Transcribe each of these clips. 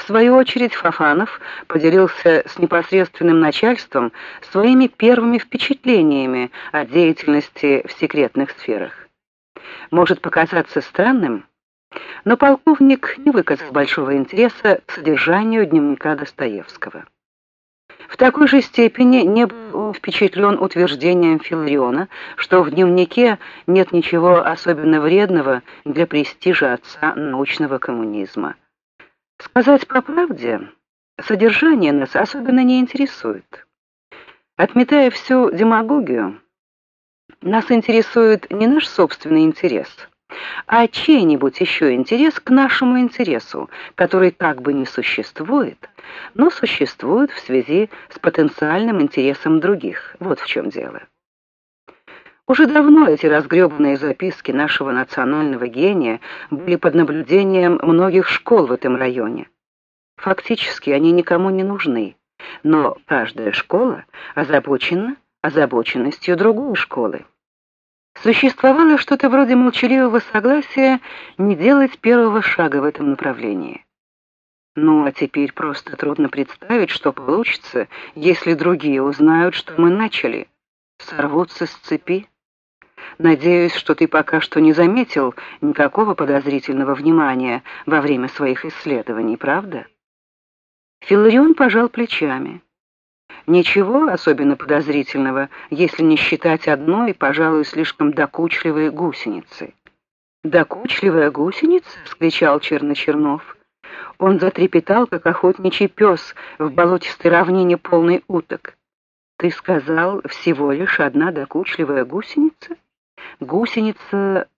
свою очередь, Фофанов поделился с непосредственным начальством своими первыми впечатлениями о деятельности в секретных сферах. Может показаться странным, но полковник не выказал большого интереса к содержанию дневника Достоевского. В такой же степени не был впечатлен утверждением Филариона, что в дневнике нет ничего особенно вредного для престижа отца научного коммунизма. Сказать по правде, содержание нас особенно не интересует. Отметая всю демагогию, нас интересует не наш собственный интерес, а чей-нибудь еще интерес к нашему интересу, который как бы не существует, но существует в связи с потенциальным интересом других. Вот в чем дело. Уже давно эти разгребанные записки нашего национального гения были под наблюдением многих школ в этом районе. Фактически они никому не нужны, но каждая школа озабочена озабоченностью другой школы. Существовало что-то вроде молчаливого согласия не делать первого шага в этом направлении. Ну, а теперь просто трудно представить, что получится, если другие узнают, что мы начали, сорвутся с цепи. Надеюсь, что ты пока что не заметил никакого подозрительного внимания во время своих исследований, правда? Филарион пожал плечами. Ничего особенно подозрительного, если не считать одной, пожалуй, слишком докучливой гусеницы. «Докучливая гусеница?» — вскричал Черночернов. Он затрепетал, как охотничий пес в болотистой равнине, полной уток. «Ты сказал, всего лишь одна докучливая гусеница? Гусеница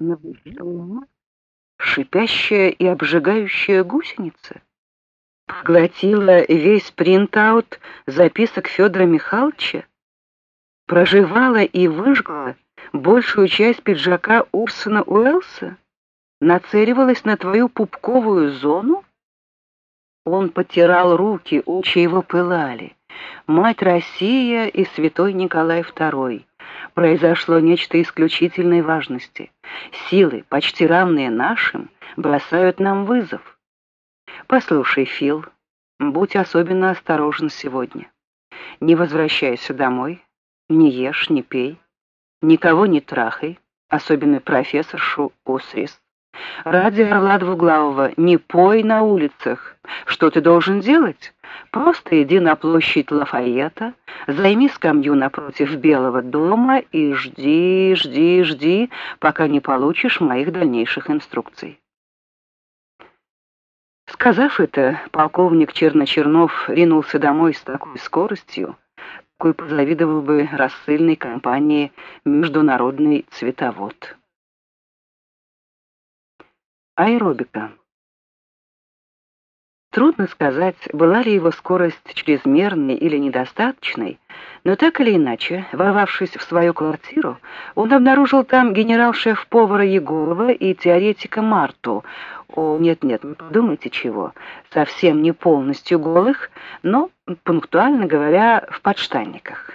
шипящая и обжигающая гусеница? Поглотила весь принтаут записок Федора Михайловича? Прожевала и выжгла большую часть пиджака Орсона Уэллса? Нацеливалась на твою пупковую зону?» Он потирал руки, очи его пылали. «Мать Россия и святой Николай II. Произошло нечто исключительной важности. Силы, почти равные нашим, бросают нам вызов. Послушай, Фил, будь особенно осторожен сегодня. Не возвращайся домой, не ешь, не пей, никого не трахай, особенно профессоршу Осрис. Ради орла двуглавого не пой на улицах. Что ты должен делать? Просто иди на площадь Лафайета, займи скамью напротив Белого дома и жди, жди, жди, пока не получишь моих дальнейших инструкций». Сказав это, полковник Черночернов ринулся домой с такой скоростью, какой позавидовал бы рассыльной компании «Международный цветовод». Аэробика. Трудно сказать, была ли его скорость чрезмерной или недостаточной, но так или иначе, ворвавшись в свою квартиру, он обнаружил там генерал-шеф-повара Егорова и теоретика Марту. Нет, не подумайте чего, совсем не полностью голых, но, пунктуально говоря, в подштанниках.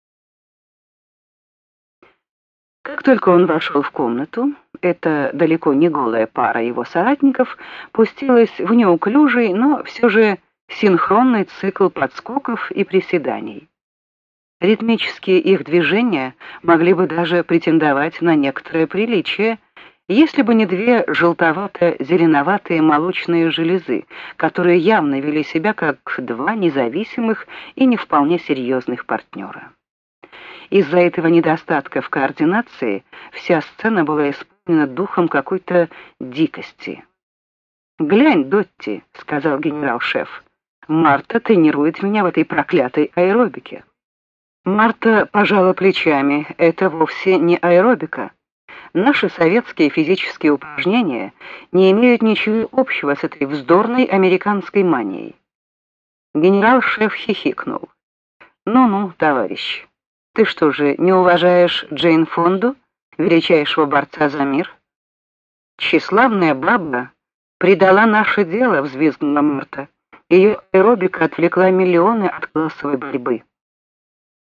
Как только он вошел в комнату, эта далеко не голая пара его соратников пустилась в неуклюжий, но все же синхронный цикл подскоков и приседаний. Ритмические их движения могли бы даже претендовать на некоторое приличие, если бы не две желтовато-зеленоватые молочные железы, которые явно вели себя как два независимых и не вполне серьезных партнера. Из-за этого недостатка в координации вся сцена была исполнена духом какой-то дикости. «Глянь, Дотти», — сказал генерал-шеф, — «Марта тренирует меня в этой проклятой аэробике». Марта пожала плечами. «Это вовсе не аэробика. Наши советские физические упражнения не имеют ничего общего с этой вздорной американской манией». Генерал-шеф хихикнул. «Ну-ну, товарищ. Ты что же, не уважаешь Джейн Фонду, величайшего борца за мир?» «Тщеславная баба предала наше дело», — взвизгнула Марта. «Ее аэробика отвлекла миллионы от классовой борьбы».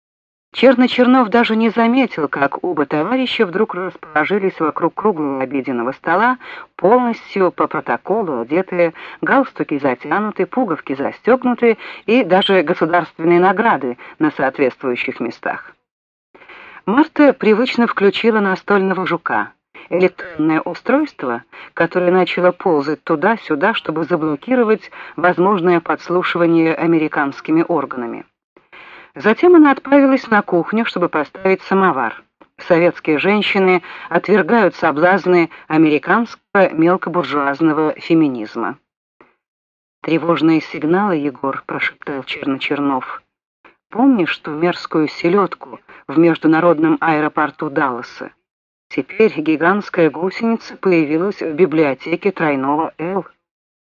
Чернов даже не заметил, как оба товарища вдруг расположились вокруг круглого обеденного стола, полностью по протоколу одетые, галстуки затянуты, пуговки застегнуты и даже государственные награды на соответствующих местах. Марта привычно включила настольного жука, электронное устройство, которое начало ползать туда-сюда, чтобы заблокировать возможное подслушивание американскими органами. Затем она отправилась на кухню, чтобы поставить самовар. Советские женщины отвергают соблазны американского мелкобуржуазного феминизма. «Тревожные сигналы, Егор», — прошептал Чернов. «Помнишь ту мерзкую селедку в международном аэропорту Далласа? Теперь гигантская гусеница появилась в библиотеке тройного «Л».